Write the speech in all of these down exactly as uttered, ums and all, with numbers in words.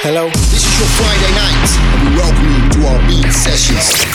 Hello? This is your Friday night, and we welcome you to our beat sessions.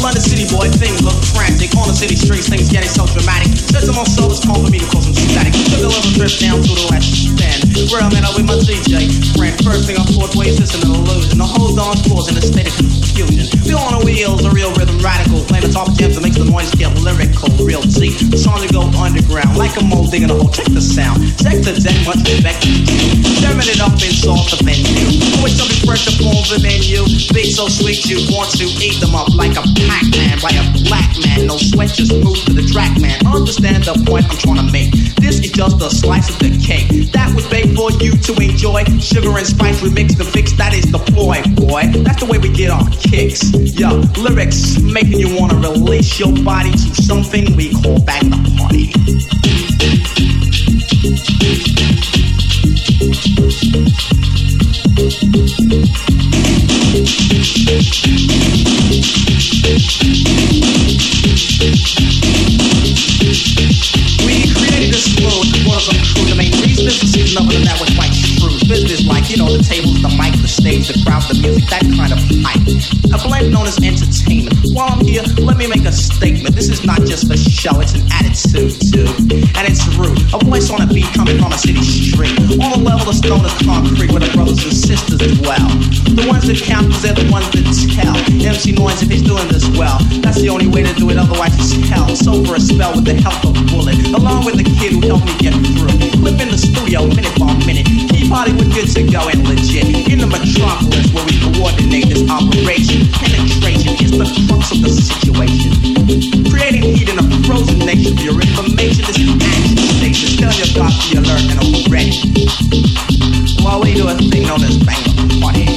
London city boy, things look frantic. On the city streets, things getting so dramatic. Said to my soul, it's time for me to cause some static. Took a little trip down to the west stand, where I met up with my D J friend. First thing I thought, wait, is this an illusion? The whole dance floor's in a state of confusion. Feel on the wheels, a real rhythm radical. Playing the top of jams that makes the noise get lyrical. Real G, the song to go underground. Like a mole digging a hole, check the sound. Check the deck, much respect to you. Stirring it up and salt the menu. Always something fresh upon the menu. Big so sweet you want to eat them up like a Pac-Man by a black man. No sweat, just move to the track, man. Understand the point I'm trying to make. This is just a slice of the cake that was baked for you to enjoy. Sugar and spice remixed and fixed, that is the ploy, boy. That's the way we get our kicks. Yo, lyrics making you wanna release your body to something we call back the party. We created this flow to put us on crew. The main reason is the season of it, and that was quite true. Business like, you know, the tables, the mic, the stage, the crowd, the music, that kind of hype. A blend known as entertainment. While I'm here, let me make a statement. This is not just a show, it's an attitude too. And it's rude. A voice on a beat coming from a city street. On a level that's known as concrete, where the brothers and sisters dwell. The ones that count, cause they're the ones that tell. M C Noise, if he's doing this well, that's the only way to do it, otherwise it's hell. So for a spell with the help of Bullet, along with the kid who helped me get through. Clip in the studio, minute by minute. Keep Hollywood good to go and legit. In the metropolis where we coordinate this operation. Penetration is the crux of the situation. Creating heat in a frozen nation. For your information, this is action station. Tell your God to be alert and I'm ready. While we do a thing known as bang the party.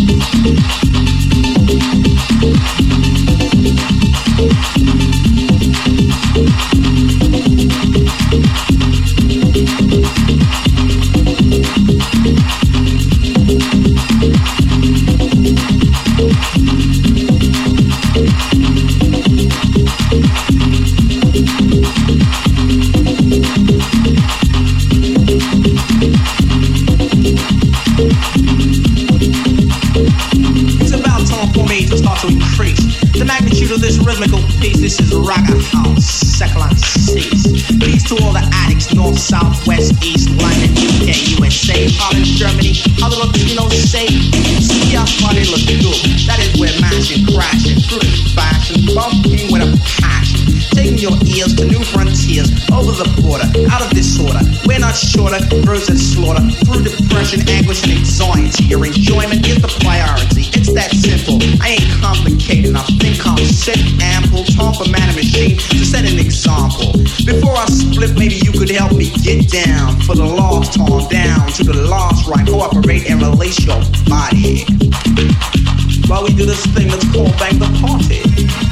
It's about time for me to start to increase the magnitude of this rhythmical piece. This is Raga House, second line C's. Peace to all the addicts, north, south, west, east, London, U K, U S A, Holland, Germany, how the Latinos say, see how far they look good. That is where mashing, crashing, through the fashion, bumping with a passion. Taking your ears to new frontiers, over the border, out of disorder. We're not shorter, bruise and slaughter. Through depression, anguish and anxiety. Your enjoyment is the priority. It's that simple, I ain't complicated. I think I'm sick, ample, time for man and machine to set an example. Before I split, maybe you could help me get down. For the lost, torn down to the lost right. Cooperate and release your body while we do this thing that's called bang the party.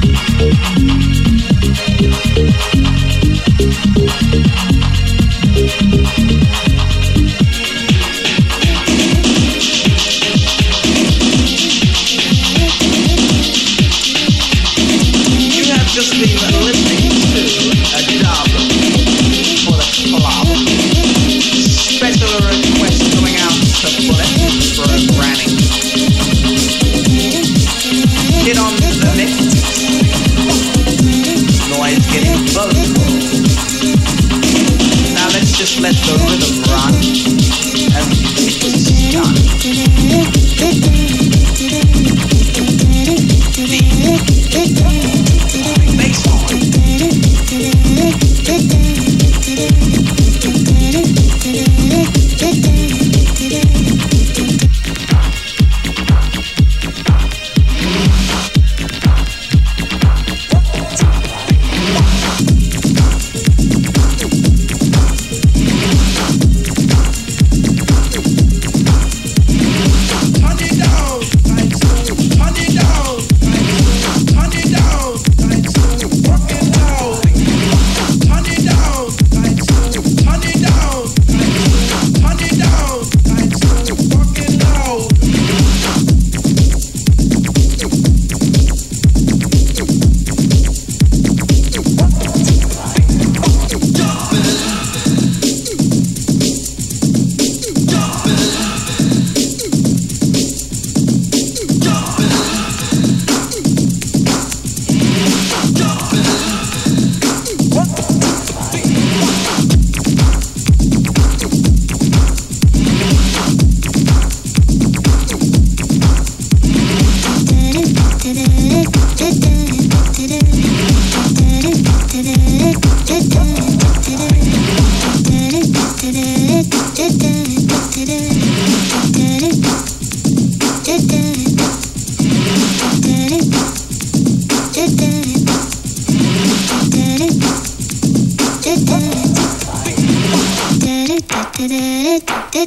You have just been listening to a dub for the club. Special request going out to Bullet programming. Get on the mix. Noise getting vocal. Now let's just let the rhythm run.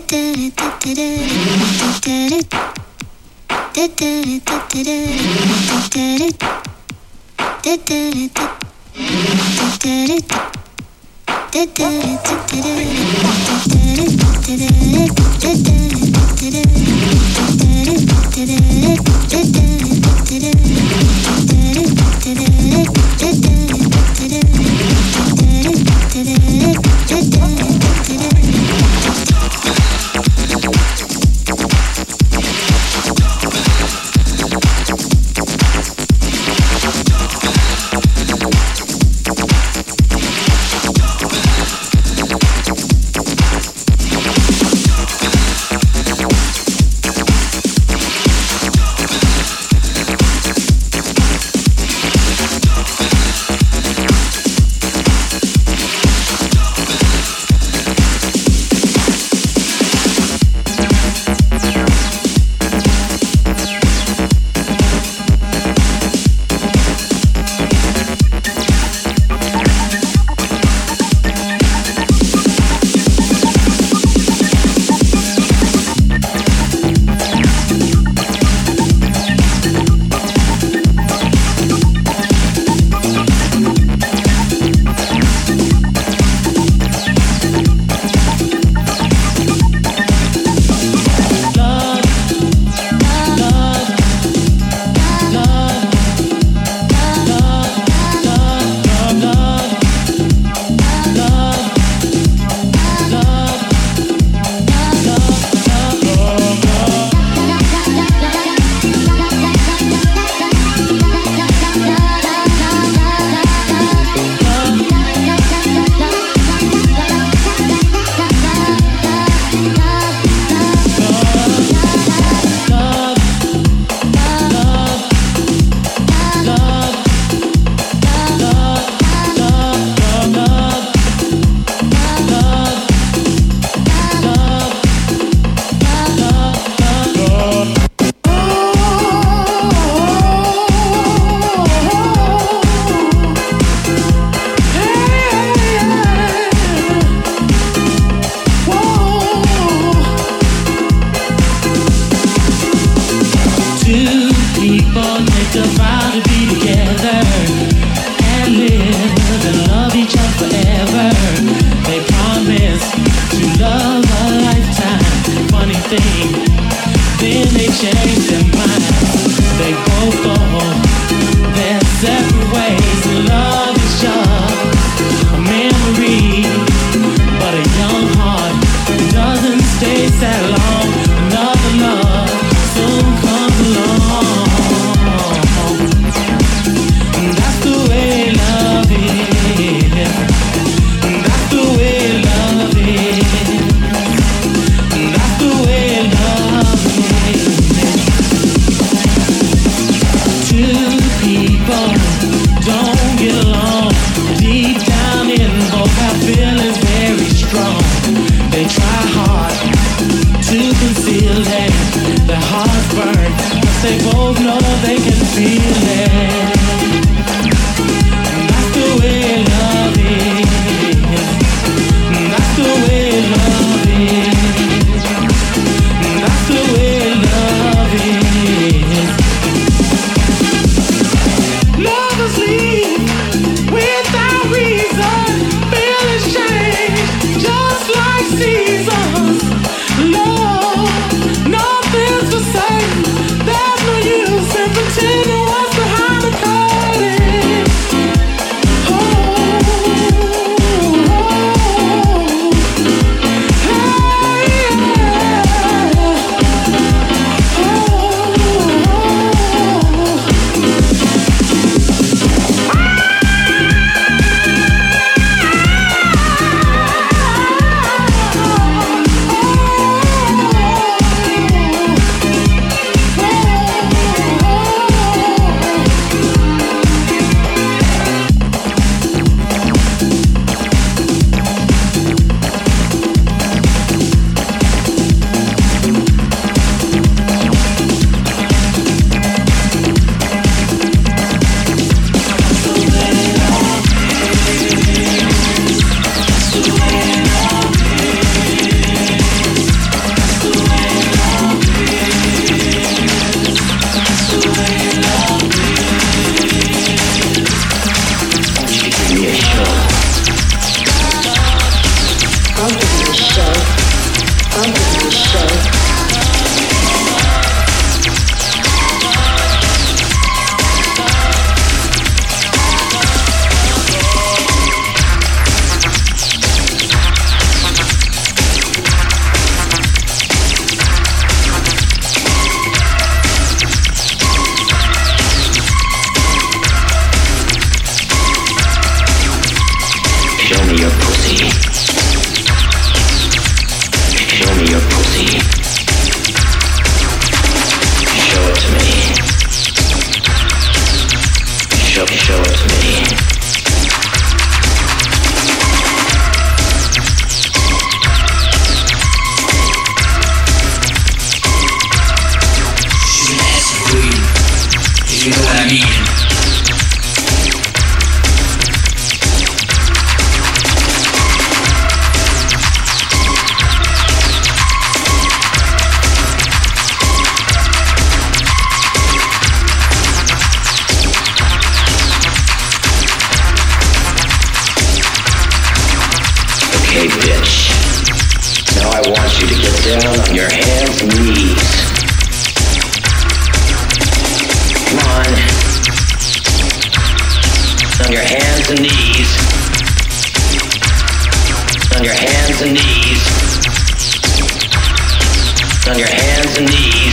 Pretending what's behind the curtain. Oh. show it to me. She's an acid queen. You know what I mean? Okay, bitch. Now I want you to get down on your hands and knees. Come on. On your hands and knees. On your hands and knees. On your hands and knees.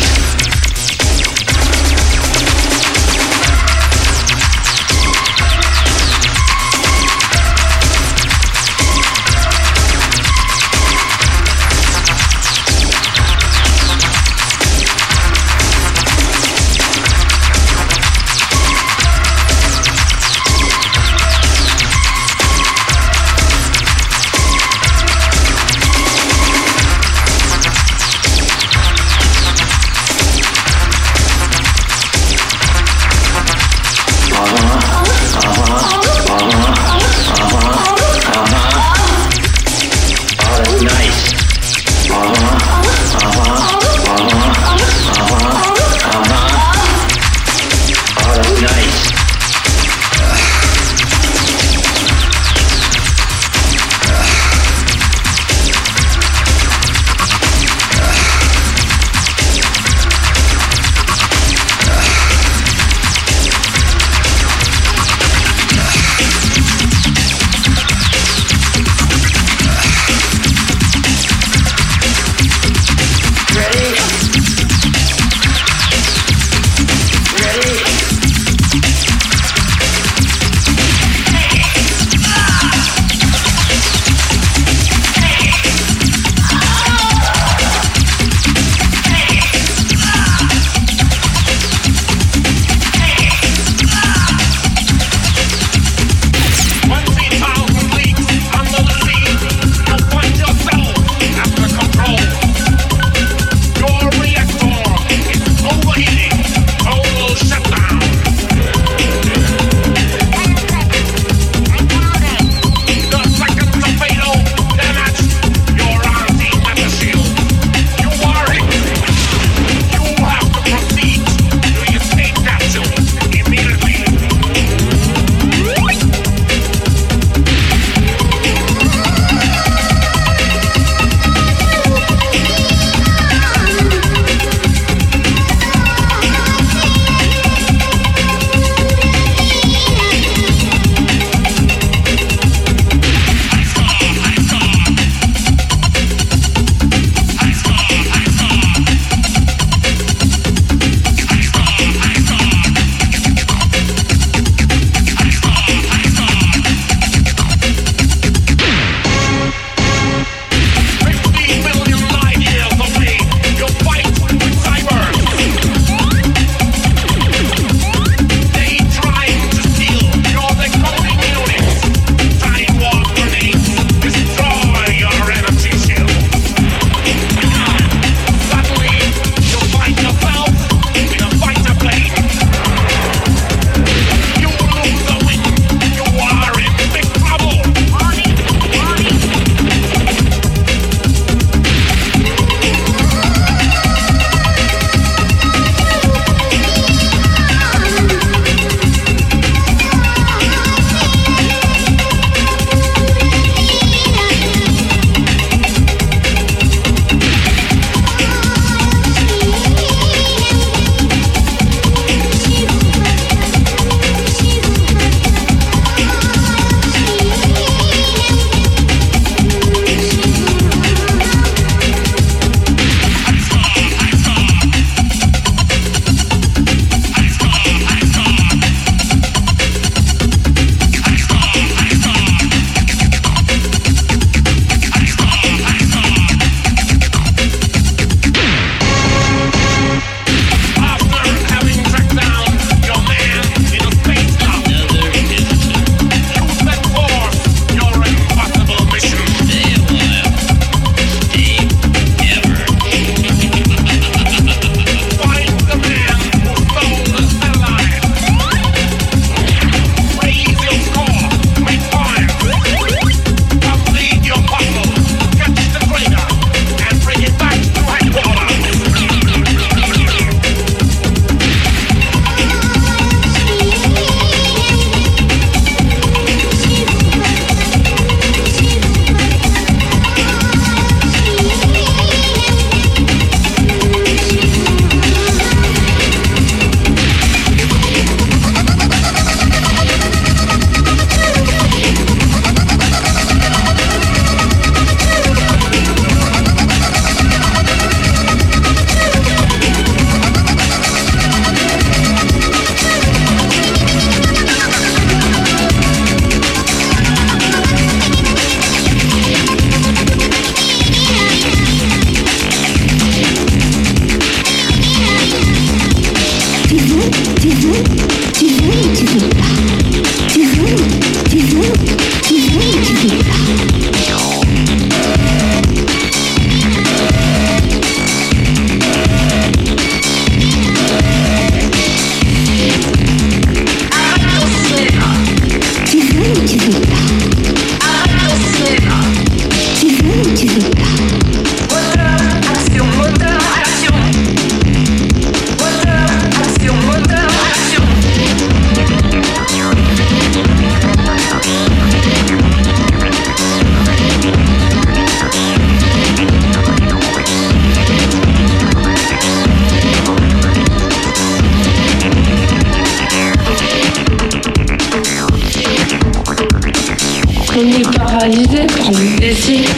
paralysé par le désir.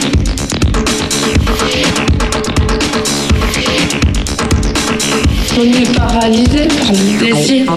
On est paralysé par le désir.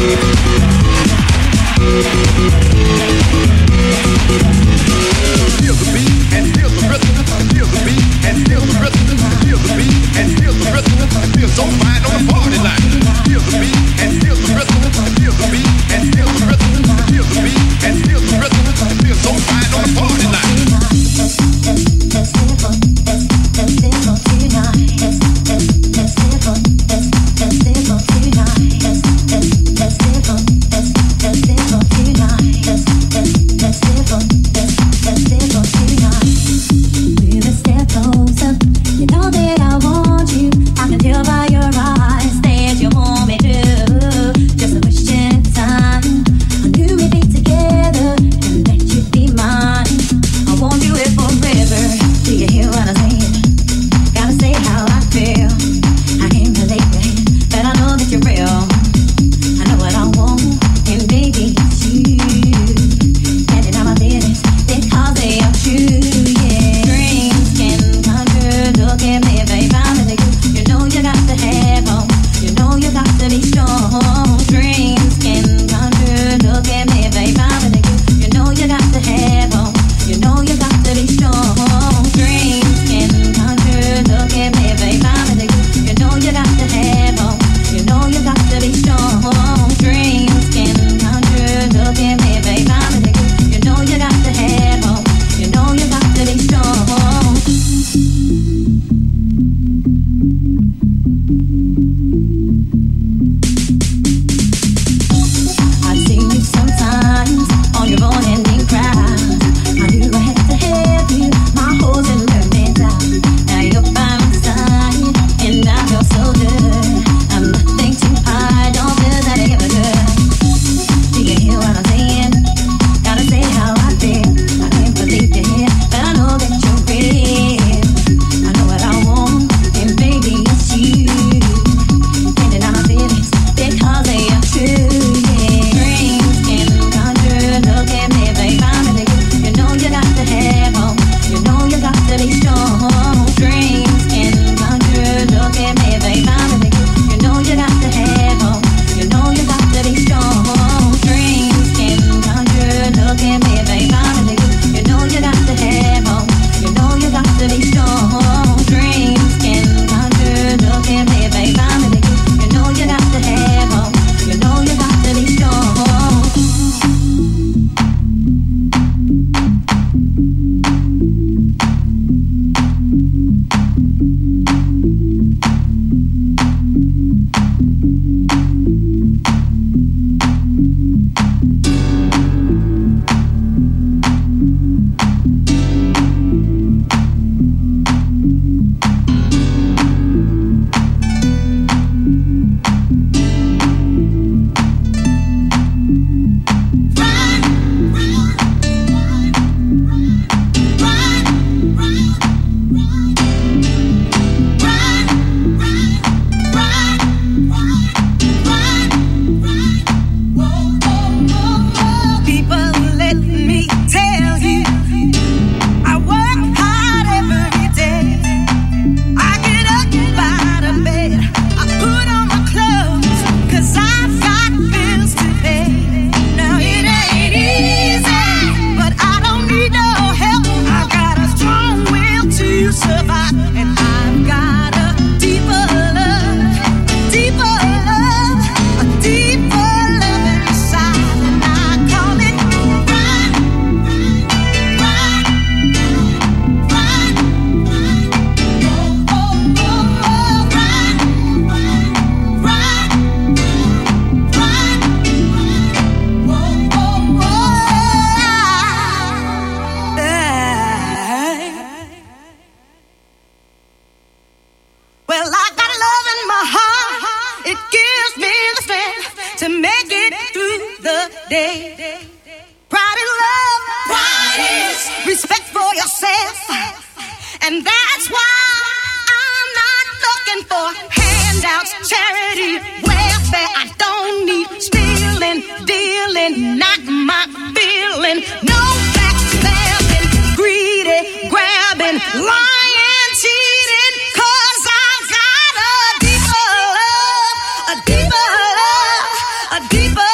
a deeper love, a deeper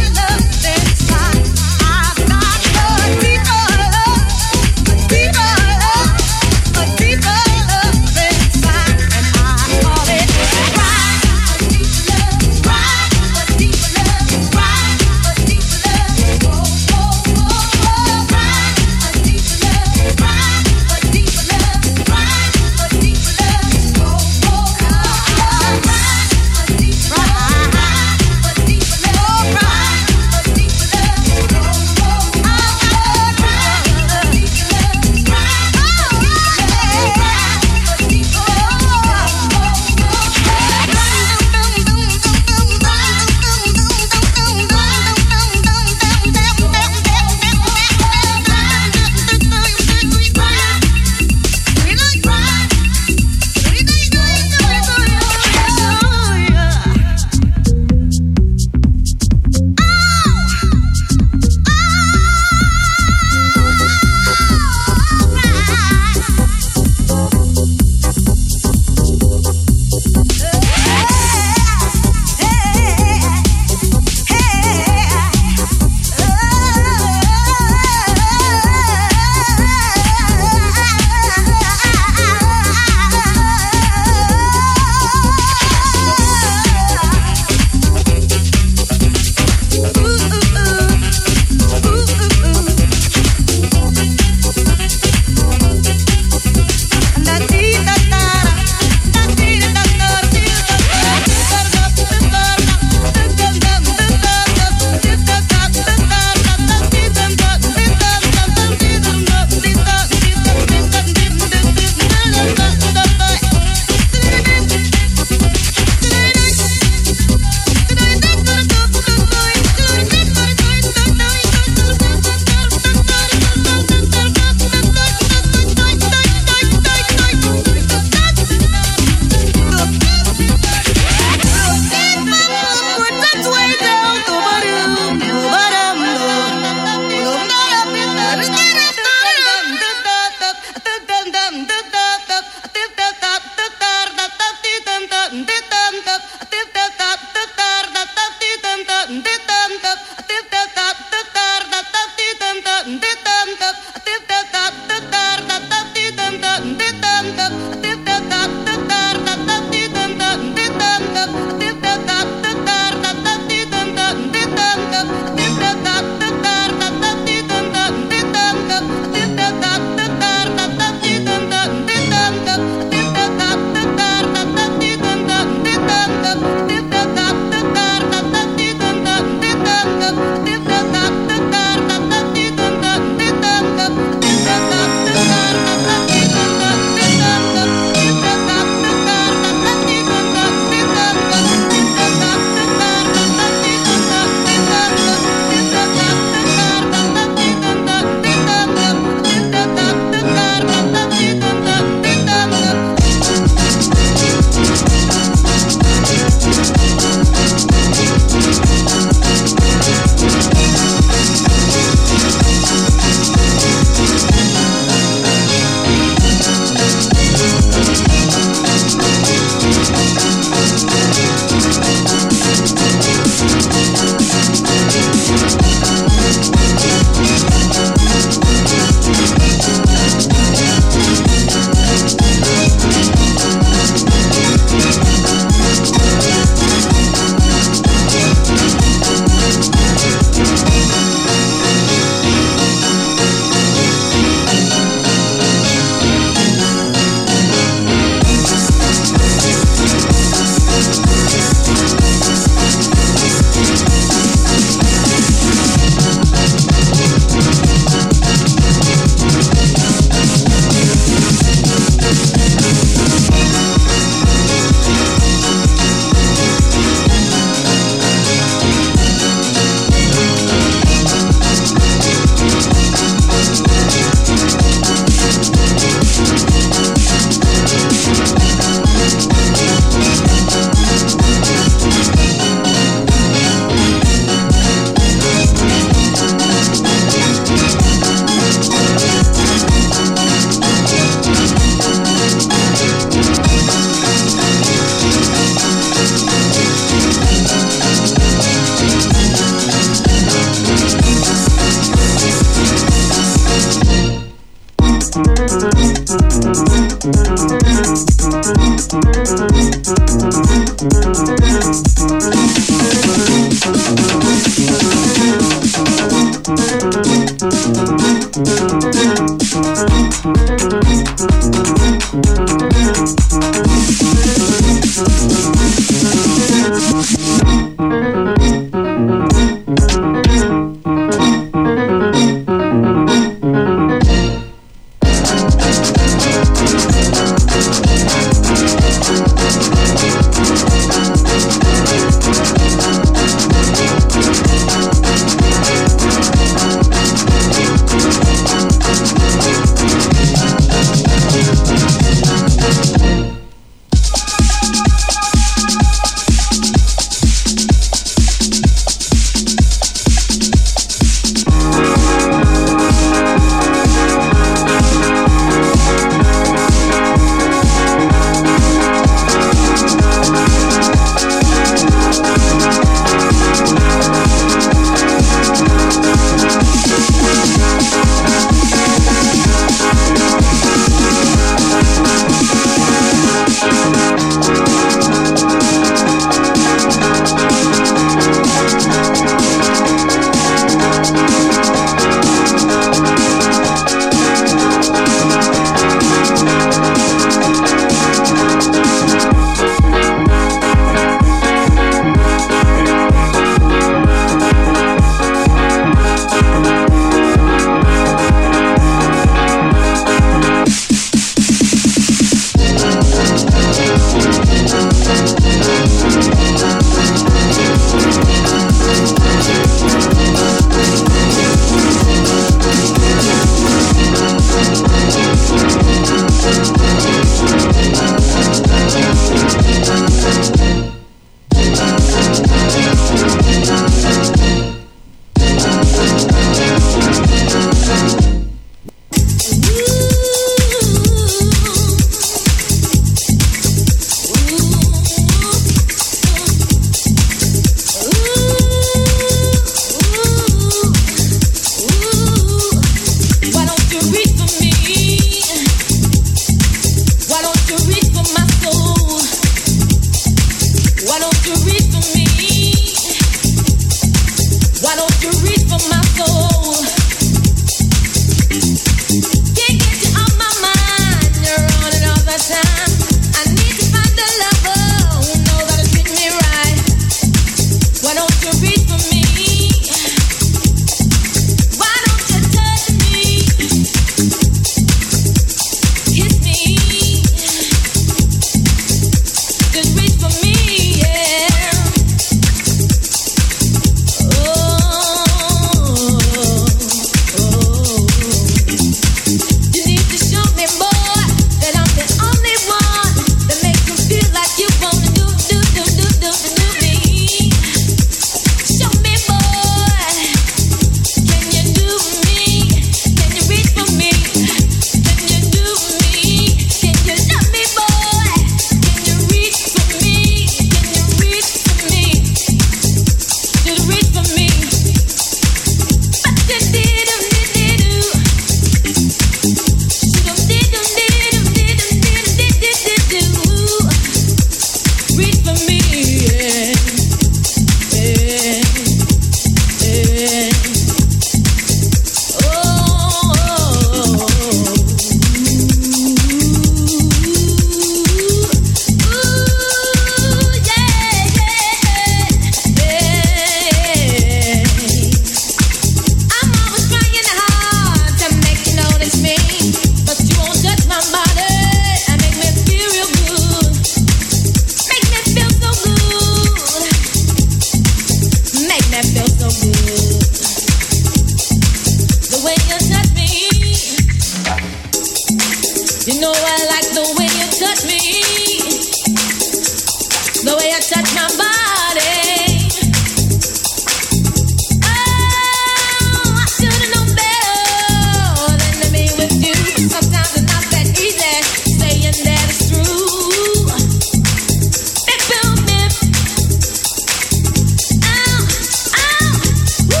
Woo!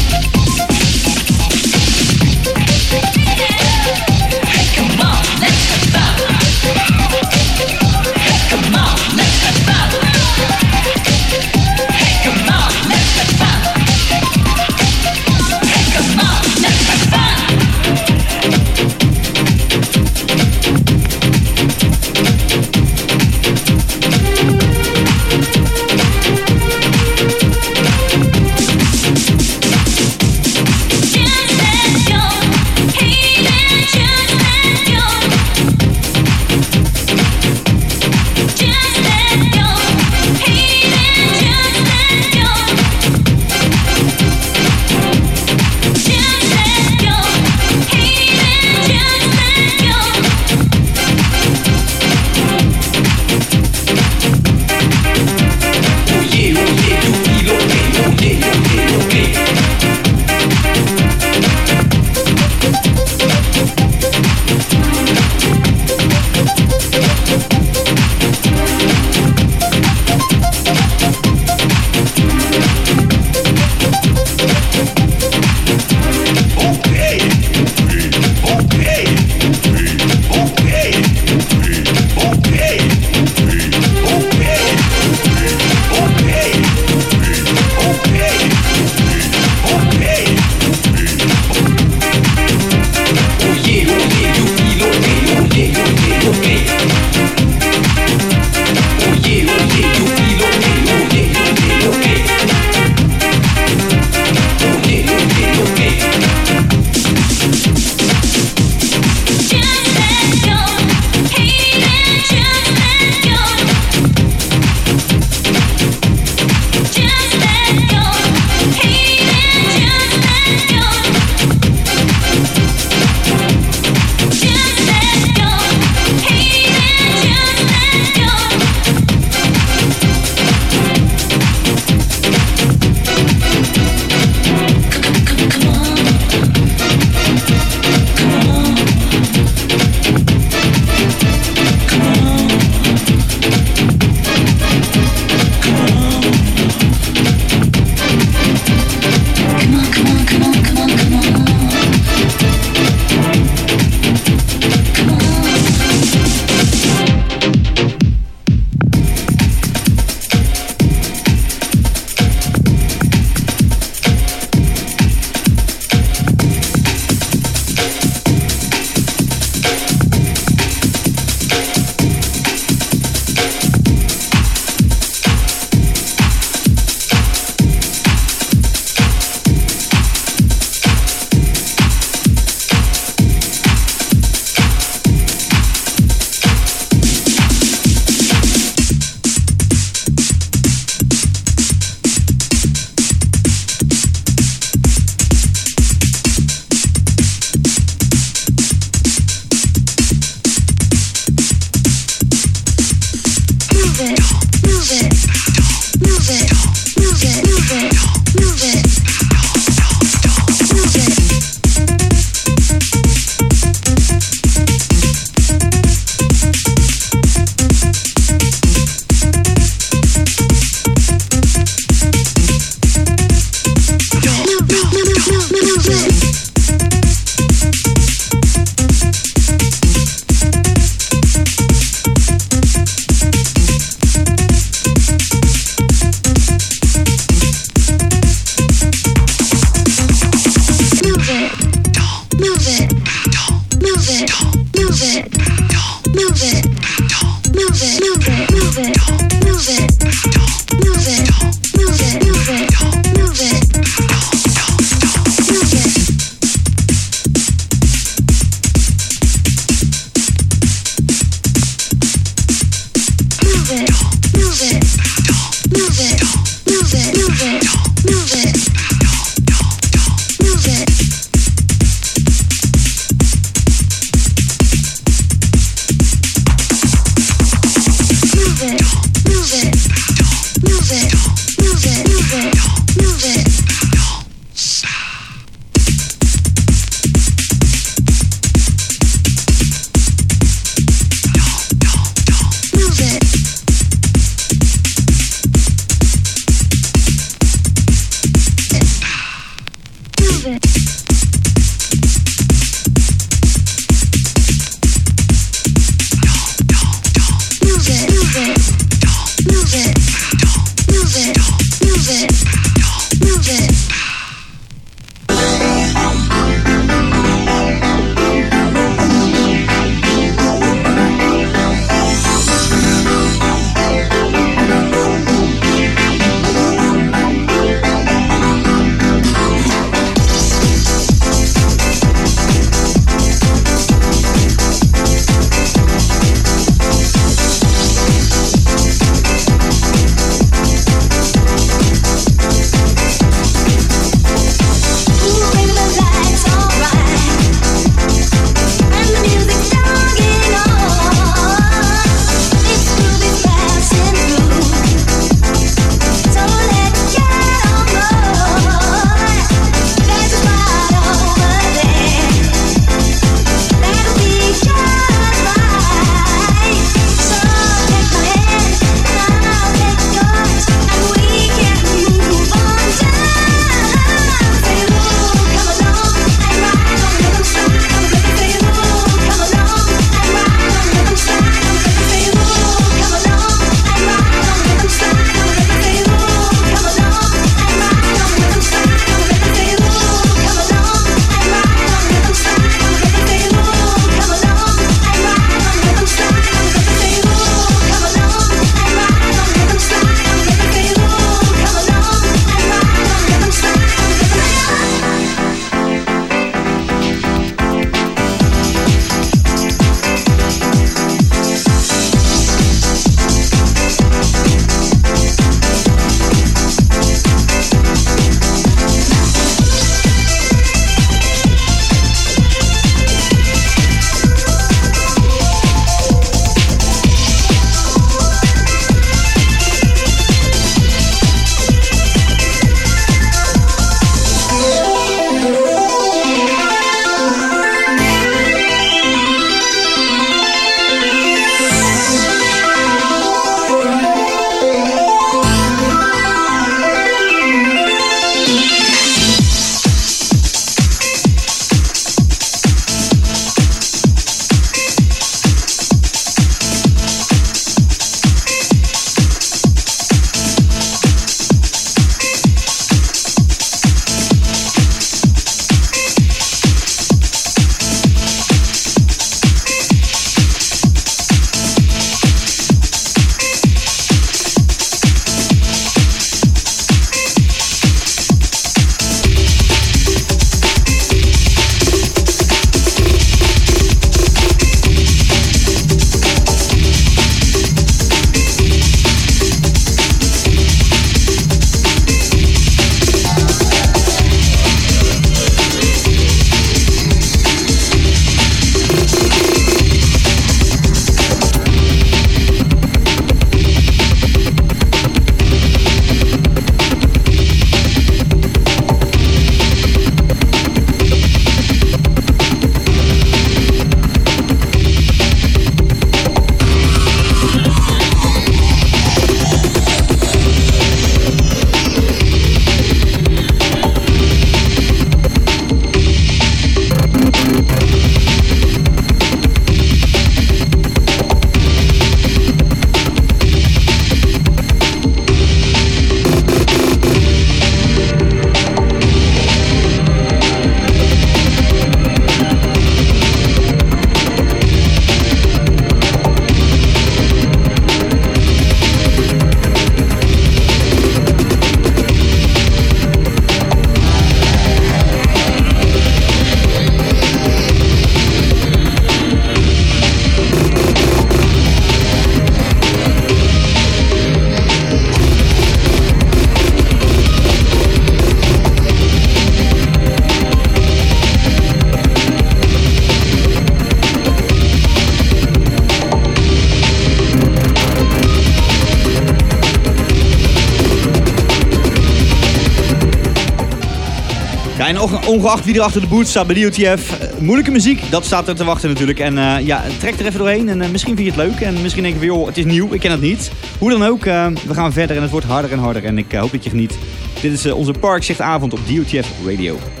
ongeacht wie er achter de boot staat bij D O T F, uh, moeilijke muziek, dat staat er te wachten natuurlijk. En uh, ja, trek er even doorheen en uh, misschien vind je het leuk. En misschien denk je van, joh, het is nieuw, ik ken het niet. Hoe dan ook, uh, we gaan verder en het wordt harder en harder. En ik uh, hoop dat je geniet. Dit is uh, onze Parkzicht avond op D O T F Radio.